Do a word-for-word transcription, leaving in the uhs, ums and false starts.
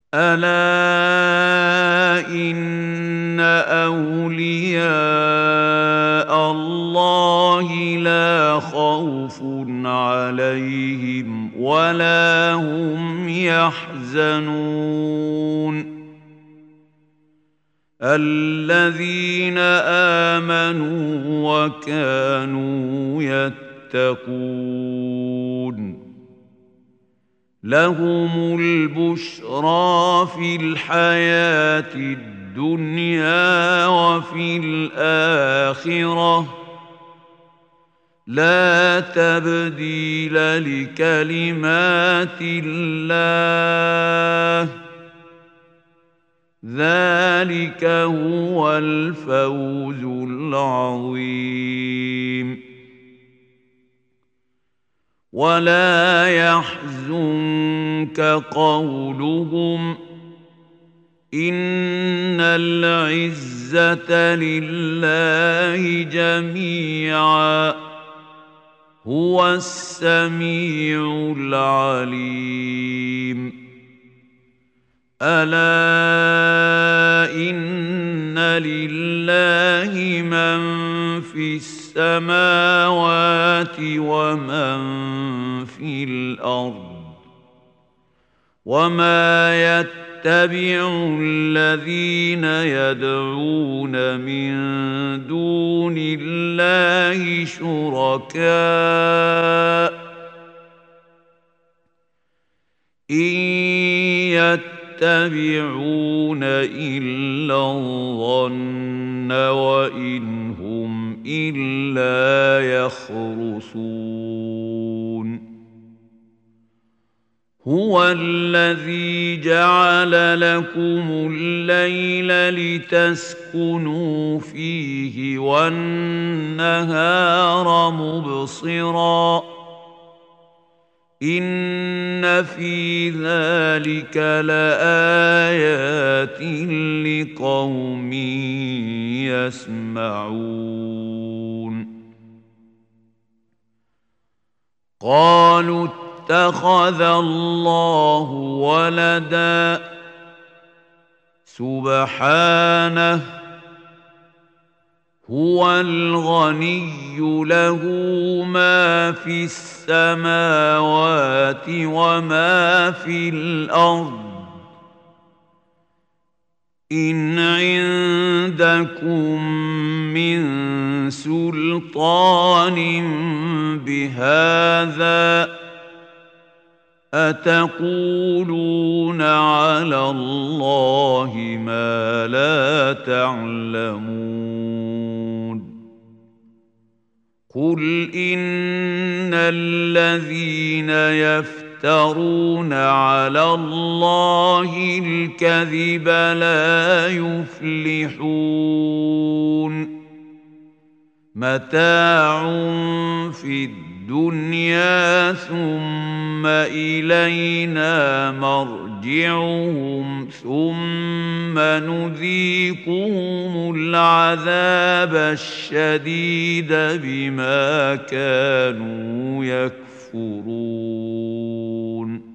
ألا إن أولياء الله لا خوف عليهم ولا هم يحزنون الذين آمنوا وكانوا يتقون لهم البشرى في الحياة الدنيا وفي الآخرة لا تبديل لكلمات الله ذلك هو الفوز العظيم ولا يحزنك قولهم إن العزة لله جميعا هو السميع العليم ألا إن لله من في السماوات ومن في الأرض وما يتبع الذين يدعون من دون الله شركاء إن يتبعون إلا الظن وإن هم إلا يخرصون هو الذي جعل لكم الليل لتسكنوا فيه والنهار مبصراً إن في ذلك لآيات لقوم يسمعون قالوا اتخذ الله ولدا سبحانه هو الغني له ما في السماوات وما في الأرض إن عندكم من سلطان بهذا أتقولون على الله ما لا تعلمون قل إن الذين يفترون على الله الكذب لا يفلحون متاع في الدنيا ثم إلينا مرجعهم ثم نذيقهم العذاب الشديد بما كانوا يكفرون